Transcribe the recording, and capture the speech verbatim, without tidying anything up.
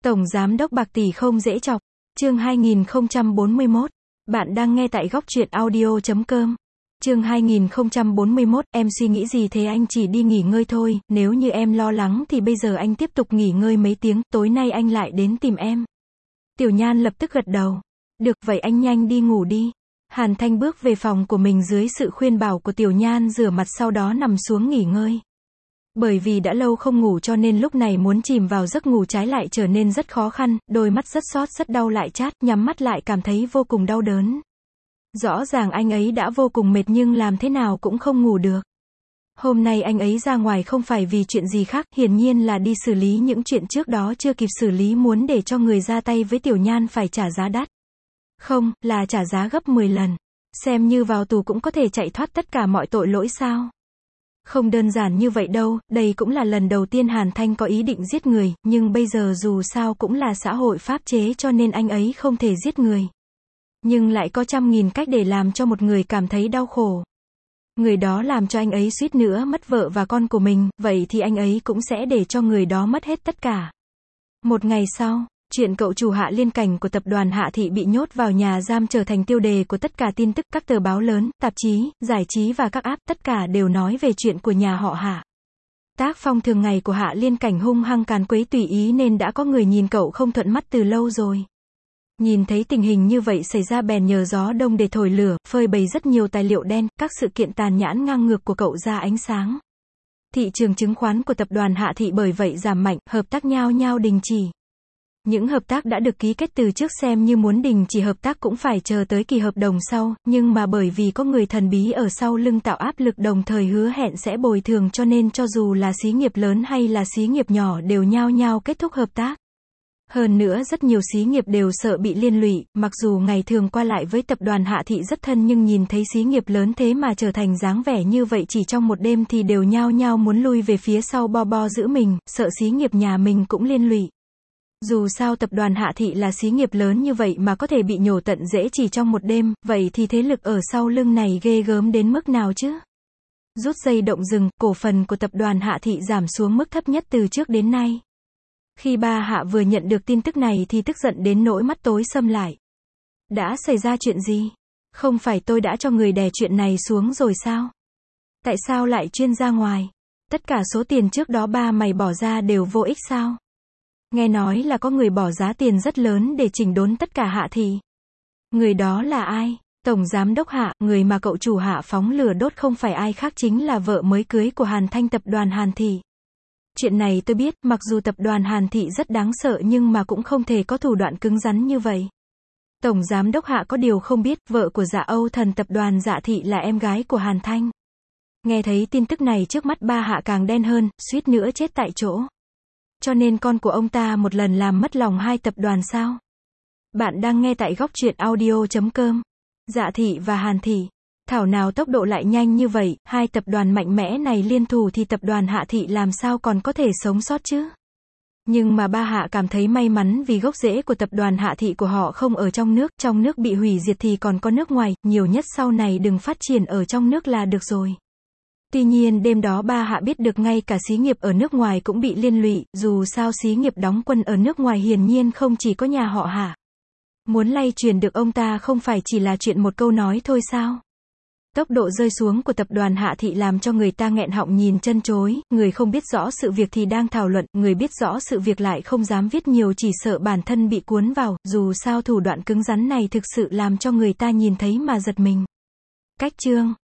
Tổng Giám đốc bạc tỷ không dễ chọc. Chương hai nghìn không trăm bốn mươi mốt. Bạn đang nghe tại góc truyện audio chấm com. Chương hai nghìn không trăm bốn mươi mốt, em suy nghĩ gì thế, anh chỉ đi nghỉ ngơi thôi, nếu như em lo lắng thì bây giờ anh tiếp tục nghỉ ngơi mấy tiếng, tối nay anh lại đến tìm em. Tiểu Nhan lập tức gật đầu. Được, vậy anh nhanh đi ngủ đi. Hàn Thanh bước về phòng của mình dưới sự khuyên bảo của Tiểu Nhan, rửa mặt sau đó nằm xuống nghỉ ngơi. Bởi vì đã lâu không ngủ cho nên lúc này muốn chìm vào giấc ngủ trái lại trở nên rất khó khăn, đôi mắt rất xót rất đau lại chát, nhắm mắt lại cảm thấy vô cùng đau đớn. Rõ ràng anh ấy đã vô cùng mệt nhưng làm thế nào cũng không ngủ được. Hôm nay anh ấy ra ngoài không phải vì chuyện gì khác, hiển nhiên là đi xử lý những chuyện trước đó chưa kịp xử lý, muốn để cho người ra tay với Tiểu Nhan phải trả giá đắt. Không, là trả giá gấp mười lần. Xem như vào tù cũng có thể chạy thoát tất cả mọi tội lỗi sao? Không đơn giản như vậy đâu, đây cũng là lần đầu tiên Hàn Thanh có ý định giết người, nhưng bây giờ dù sao cũng là xã hội pháp chế cho nên anh ấy không thể giết người. Nhưng lại có trăm nghìn cách để làm cho một người cảm thấy đau khổ. Người đó làm cho anh ấy suýt nữa mất vợ và con của mình, vậy thì anh ấy cũng sẽ để cho người đó mất hết tất cả. Một ngày sau, chuyện cậu chủ Hạ Liên Cảnh của tập đoàn Hạ Thị bị nhốt vào nhà giam trở thành tiêu đề của tất cả tin tức, các tờ báo lớn, tạp chí, giải trí và các app, tất cả đều nói về chuyện của nhà họ Hạ. Tác phong thường ngày của Hạ Liên Cảnh hung hăng càn quấy tùy ý nên đã có người nhìn cậu không thuận mắt từ lâu rồi. Nhìn thấy tình hình như vậy xảy ra bèn nhờ gió đông để thổi lửa, phơi bày rất nhiều tài liệu đen, các sự kiện tàn nhẫn ngang ngược của cậu ra ánh sáng. Thị trường chứng khoán của tập đoàn Hạ Thị bởi vậy giảm mạnh, hợp tác nhao nhao đình chỉ. Những hợp tác đã được ký kết từ trước xem như muốn đình chỉ hợp tác cũng phải chờ tới kỳ hợp đồng sau, nhưng mà bởi vì có người thần bí ở sau lưng tạo áp lực đồng thời hứa hẹn sẽ bồi thường cho nên cho dù là xí nghiệp lớn hay là xí nghiệp nhỏ đều nhao nhao kết thúc hợp tác. Hơn nữa rất nhiều xí nghiệp đều sợ bị liên lụy, mặc dù ngày thường qua lại với tập đoàn Hạ Thị rất thân nhưng nhìn thấy xí nghiệp lớn thế mà trở thành dáng vẻ như vậy chỉ trong một đêm thì đều nhao nhao muốn lui về phía sau bo bo giữ mình, sợ xí nghiệp nhà mình cũng liên lụy. Dù sao tập đoàn Hạ Thị là xí nghiệp lớn như vậy mà có thể bị nhổ tận rễ chỉ trong một đêm, vậy thì thế lực ở sau lưng này ghê gớm đến mức nào chứ? Rút dây động rừng, cổ phần của tập đoàn Hạ Thị giảm xuống mức thấp nhất từ trước đến nay. Khi ba Hạ vừa nhận được tin tức này thì tức giận đến nỗi mắt tối sầm lại. Đã xảy ra chuyện gì? Không phải tôi đã cho người đè chuyện này xuống rồi sao? Tại sao lại chuyên ra ngoài? Tất cả số tiền trước đó ba mày bỏ ra đều vô ích sao? Nghe nói là có người bỏ giá tiền rất lớn để chỉnh đốn tất cả Hạ Thị. Người đó là ai? Tổng Giám đốc Hạ, người mà cậu chủ Hạ phóng lửa đốt không phải ai khác chính là vợ mới cưới của Hàn Thanh tập đoàn Hàn Thị. Chuyện này tôi biết, mặc dù tập đoàn Hàn Thị rất đáng sợ nhưng mà cũng không thể có thủ đoạn cứng rắn như vậy. Tổng Giám đốc Hạ có điều không biết, vợ của Dạ Âu Thần tập đoàn Dạ Thị là em gái của Hàn Thanh. Nghe thấy tin tức này trước mắt ba Hạ càng đen hơn, suýt nữa chết tại chỗ. Cho nên con của ông ta một lần làm mất lòng hai tập đoàn sao? Bạn đang nghe tại góc truyện audio chấm com. Dạ Thị và Hàn Thị. Thảo nào tốc độ lại nhanh như vậy, hai tập đoàn mạnh mẽ này liên thủ thì tập đoàn Hạ Thị làm sao còn có thể sống sót chứ? Nhưng mà ba Hạ cảm thấy may mắn vì gốc rễ của tập đoàn Hạ Thị của họ không ở trong nước, trong nước bị hủy diệt thì còn có nước ngoài, nhiều nhất sau này đừng phát triển ở trong nước là được rồi. Tuy nhiên đêm đó ba Hạ biết được ngay cả xí nghiệp ở nước ngoài cũng bị liên lụy, dù sao xí nghiệp đóng quân ở nước ngoài hiển nhiên không chỉ có nhà họ Hạ. Muốn lay truyền được ông ta không phải chỉ là chuyện một câu nói thôi sao? Tốc độ rơi xuống của tập đoàn Hạ Thị làm cho người ta nghẹn họng nhìn chân chối, người không biết rõ sự việc thì đang thảo luận, người biết rõ sự việc lại không dám viết nhiều chỉ sợ bản thân bị cuốn vào, dù sao thủ đoạn cứng rắn này thực sự làm cho người ta nhìn thấy mà giật mình. Cách chương